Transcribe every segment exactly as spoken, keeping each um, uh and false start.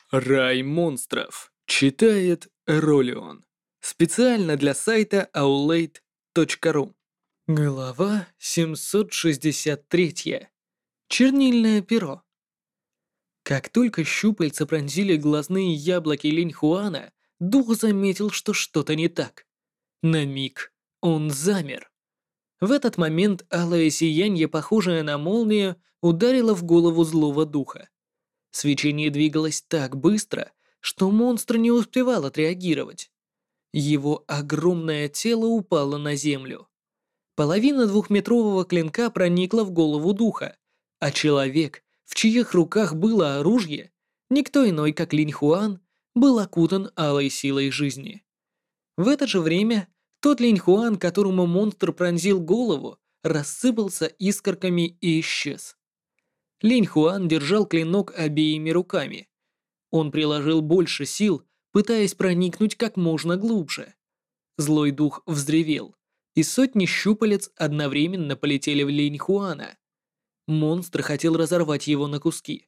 Рай монстров. Читает Ролион. Специально для сайта аулейт точка ру. Глава семьсот шестьдесят три. Чернильное перо. Как только щупальца пронзили глазные яблоки Линьхуана, дух заметил, что что-то не так. На миг он замер. В этот момент алое сияние, похожее на молнию, ударило в голову злого духа. Свечение двигалось так быстро, что монстр не успевал отреагировать. Его огромное тело упало на землю. Половина двухметрового клинка проникла в голову духа, а человек, в чьих руках было оружие, никто иной, как Линьхуан, был окутан алой силой жизни. В это же время тот Линьхуан, которому монстр пронзил голову, рассыпался искорками и исчез. Линьхуан держал клинок обеими руками. Он приложил больше сил, пытаясь проникнуть как можно глубже. Злой дух взревел, и сотни щупалец одновременно полетели в Линьхуана. Монстр хотел разорвать его на куски.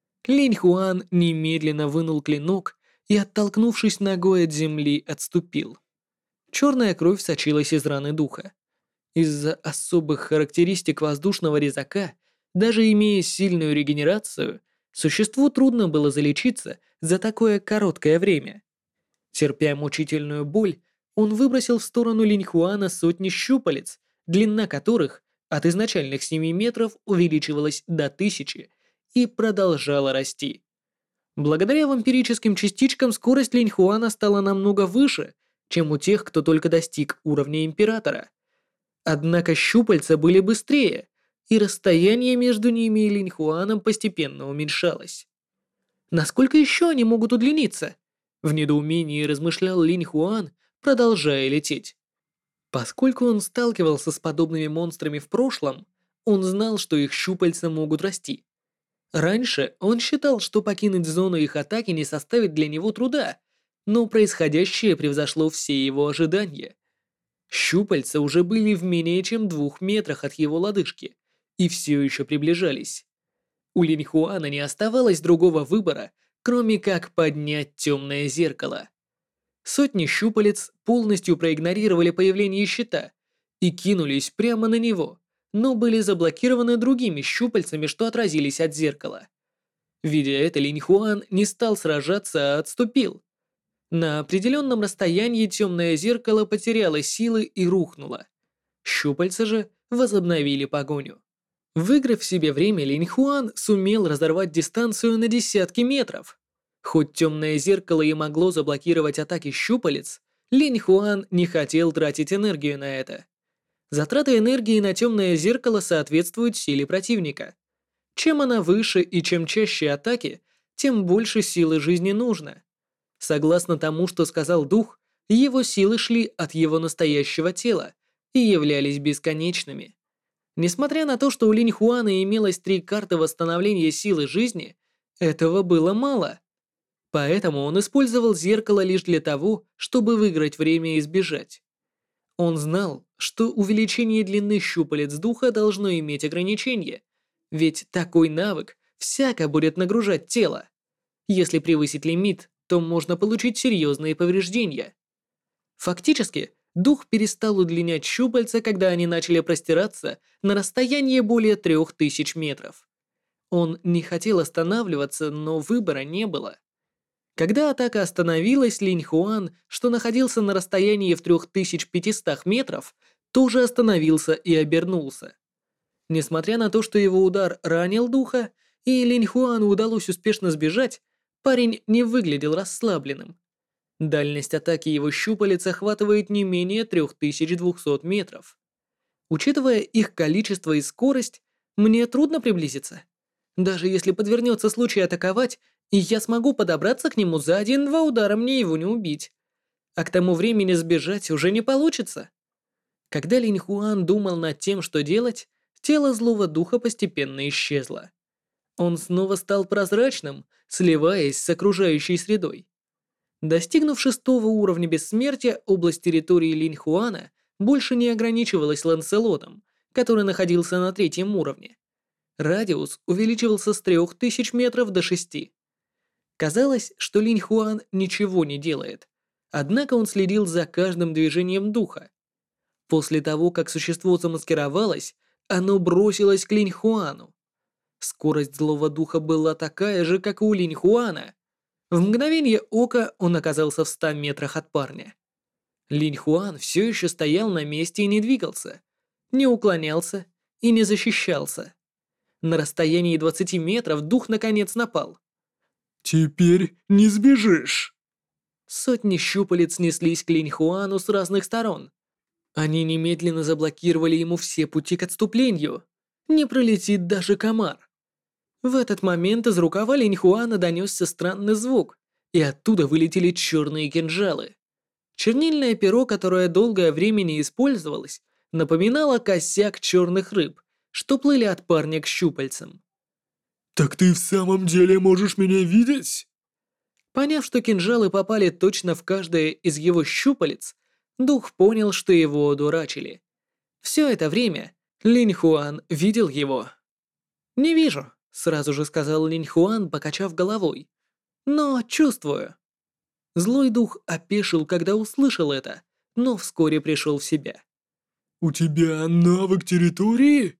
Линьхуан немедленно вынул клинок и, оттолкнувшись ногой от земли, отступил. Черная кровь сочилась из раны духа. Из-за особых характеристик воздушного резака, даже имея сильную регенерацию, существу трудно было залечиться за такое короткое время. Терпя мучительную боль, он выбросил в сторону Линьхуана сотни щупалец, длина которых от изначальных семи метров увеличивалась до тысячи и продолжала расти. Благодаря вампирическим частичкам скорость Линьхуана стала намного выше, чем у тех, кто только достиг уровня Императора. Однако щупальца были быстрее, и расстояние между ними и Линьхуаном постепенно уменьшалось. Насколько еще они могут удлиниться? В недоумении размышлял Линьхуан, продолжая лететь. Поскольку он сталкивался с подобными монстрами в прошлом, он знал, что их щупальца могут расти. Раньше он считал, что покинуть зону их атаки не составит для него труда, но происходящее превзошло все его ожидания. Щупальца уже были в менее чем двух метрах от его лодыжки и все еще приближались. У Линьхуана не оставалось другого выбора, кроме как поднять темное зеркало. Сотни щупалец полностью проигнорировали появление щита и кинулись прямо на него, но были заблокированы другими щупальцами, что отразились от зеркала. Видя это, Линьхуан не стал сражаться, а отступил. На определенном расстоянии темное зеркало потеряло силы и рухнуло. Щупальца же возобновили погоню. Выиграв себе время, Линьхуан сумел разорвать дистанцию на десятки метров. Хоть темное зеркало и могло заблокировать атаки щупалец, Линьхуан не хотел тратить энергию на это. Затраты энергии на темное зеркало соответствуют силе противника. Чем она выше и чем чаще атаки, тем больше силы жизни нужно. Согласно тому, что сказал дух, его силы шли от его настоящего тела и являлись бесконечными. Несмотря на то, что у Линьхуана имелось три карты восстановления силы жизни, этого было мало. Поэтому он использовал зеркало лишь для того, чтобы выиграть время и сбежать. Он знал, что увеличение длины щупалец духа должно иметь ограничение, ведь такой навык всяко будет нагружать тело. Если превысить лимит, то можно получить серьезные повреждения. Фактически, дух перестал удлинять щупальца, когда они начали простираться на расстояние более трех тысяч метров. Он не хотел останавливаться, но выбора не было. Когда атака остановилась, Линьхуан, что находился на расстоянии в трёх тысячах пятистах метров, тоже остановился и обернулся. Несмотря на то, что его удар ранил духа, и Линьхуану удалось успешно сбежать, парень не выглядел расслабленным. Дальность атаки его щупалец охватывает не менее трёх тысяч двухсот метров. Учитывая их количество и скорость, мне трудно приблизиться. Даже если подвернется случай атаковать, и я смогу подобраться к нему за один-два удара, мне его не убить. А к тому времени сбежать уже не получится. Когда Линьхуан думал над тем, что делать, тело злого духа постепенно исчезло. Он снова стал прозрачным, сливаясь с окружающей средой. Достигнув шестого уровня бессмертия, область территории Линьхуана больше не ограничивалась Ланселотом, который находился на третьем уровне. Радиус увеличивался с трёх тысяч метров до шести. Казалось, что Линь Хуан ничего не делает, однако он следил за каждым движением духа. После того, как существо замаскировалось, оно бросилось к Линь Хуану. Скорость злого духа была такая же, как и у Линь Хуана. В мгновение ока он оказался в ста метрах от парня. Линь Хуан все еще стоял на месте и не двигался, не уклонялся и не защищался. На расстоянии двадцати метров дух наконец напал. «Теперь не сбежишь!» Сотни щупалец неслись к Линь Хуану с разных сторон. Они немедленно заблокировали ему все пути к отступлению. Не пролетит даже комар. В этот момент из рукава Линь Хуана донесся странный звук, и оттуда вылетели черные кинжалы. Чернильное перо, которое долгое время не использовалось, напоминало косяк черных рыб, что плыли от парня к щупальцам. «Так ты в самом деле можешь меня видеть?» Поняв, что кинжалы попали точно в каждое из его щупалец, дух понял, что его одурачили. Все это время Линь Хуан видел его. «Не вижу», — сразу же сказал Линь Хуан, покачав головой. «Но чувствую». Злой дух опешил, когда услышал это, но вскоре пришел в себя. «У тебя навык территории?»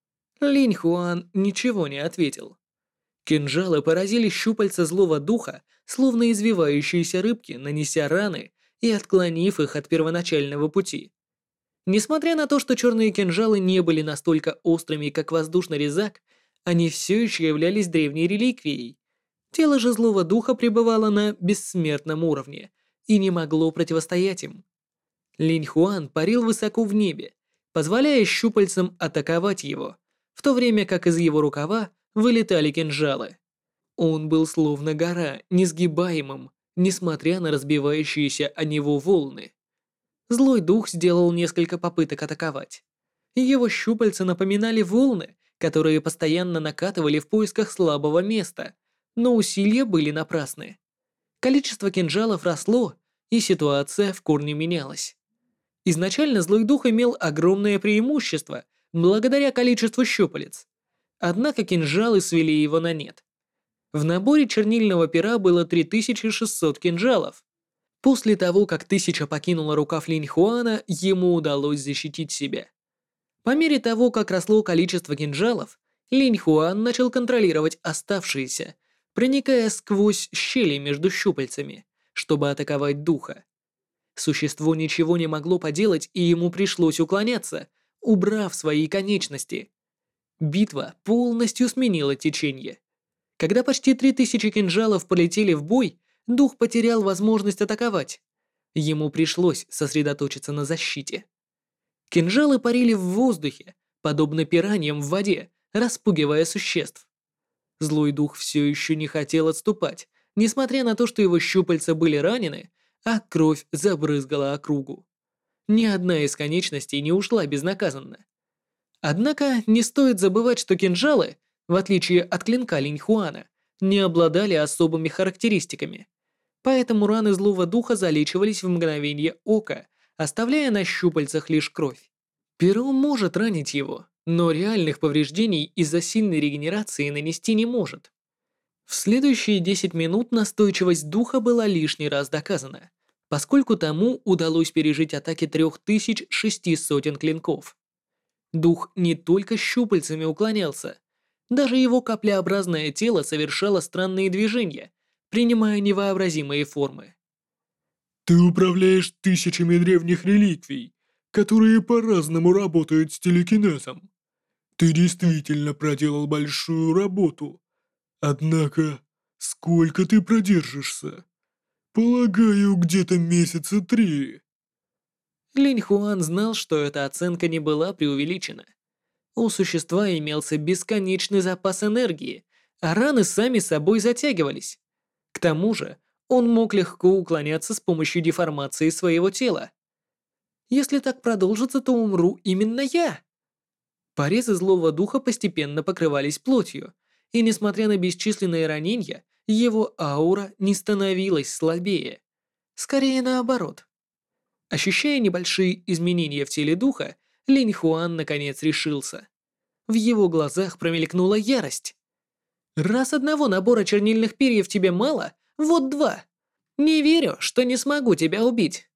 Линь Хуан ничего не ответил. Кинжалы поразили щупальца злого духа, словно извивающиеся рыбки, нанеся раны и отклонив их от первоначального пути. Несмотря на то, что черные кинжалы не были настолько острыми, как воздушный резак, они все еще являлись древней реликвией. Тело же злого духа пребывало на бессмертном уровне и не могло противостоять им. Линь Хуан парил высоко в небе, позволяя щупальцам атаковать его, в то время как из его рукава вылетали кинжалы. Он был словно гора, несгибаемым, несмотря на разбивающиеся о него волны. Злой дух сделал несколько попыток атаковать. Его щупальца напоминали волны, которые постоянно накатывали в поисках слабого места, но усилия были напрасны. Количество кинжалов росло, и ситуация в корне менялась. Изначально злой дух имел огромное преимущество благодаря количеству щупалец. Однако кинжалы свели его на нет. В наборе чернильного пера было три тысячи шестьсот кинжалов. После того, как тысяча покинула рукав Линь Хуана, ему удалось защитить себя. По мере того, как росло количество кинжалов, Линь Хуан начал контролировать оставшиеся, проникая сквозь щели между щупальцами, чтобы атаковать духа. Существо ничего не могло поделать, и ему пришлось уклоняться, убрав свои конечности. Битва полностью сменила течение. Когда почти три тысячи кинжалов полетели в бой, дух потерял возможность атаковать. Ему пришлось сосредоточиться на защите. Кинжалы парили в воздухе, подобно пираньям в воде, распугивая существ. Злой дух все еще не хотел отступать, несмотря на то, что его щупальца были ранены, а кровь забрызгала округу. Ни одна из конечностей не ушла безнаказанно. Однако не стоит забывать, что кинжалы, в отличие от клинка Линь Хуана, не обладали особыми характеристиками. Поэтому раны злого духа залечивались в мгновение ока, оставляя на щупальцах лишь кровь. Перо может ранить его, но реальных повреждений из-за сильной регенерации нанести не может. В следующие десять минут настойчивость духа была лишний раз доказана, поскольку тому удалось пережить атаки трех тысяч шести сотен клинков. Дух не только щупальцами уклонялся, даже его каплеобразное тело совершало странные движения, принимая невообразимые формы. «Ты управляешь тысячами древних реликвий, которые по-разному работают с телекинезом. Ты действительно проделал большую работу. Однако, сколько ты продержишься? Полагаю, где-то месяца три». Линь Хуан знал, что эта оценка не была преувеличена. У существа имелся бесконечный запас энергии, а раны сами собой затягивались. К тому же, он мог легко уклоняться с помощью деформации своего тела. Если так продолжится, то умру именно я. Порезы злого духа постепенно покрывались плотью, и несмотря на бесчисленные ранения, его аура не становилась слабее. Скорее наоборот. Ощущая небольшие изменения в теле духа, Линь Хуан наконец решился. В его глазах промелькнула ярость. Раз одного набора чернильных перьев тебе мало, вот два. Не верю, что не смогу тебя убить.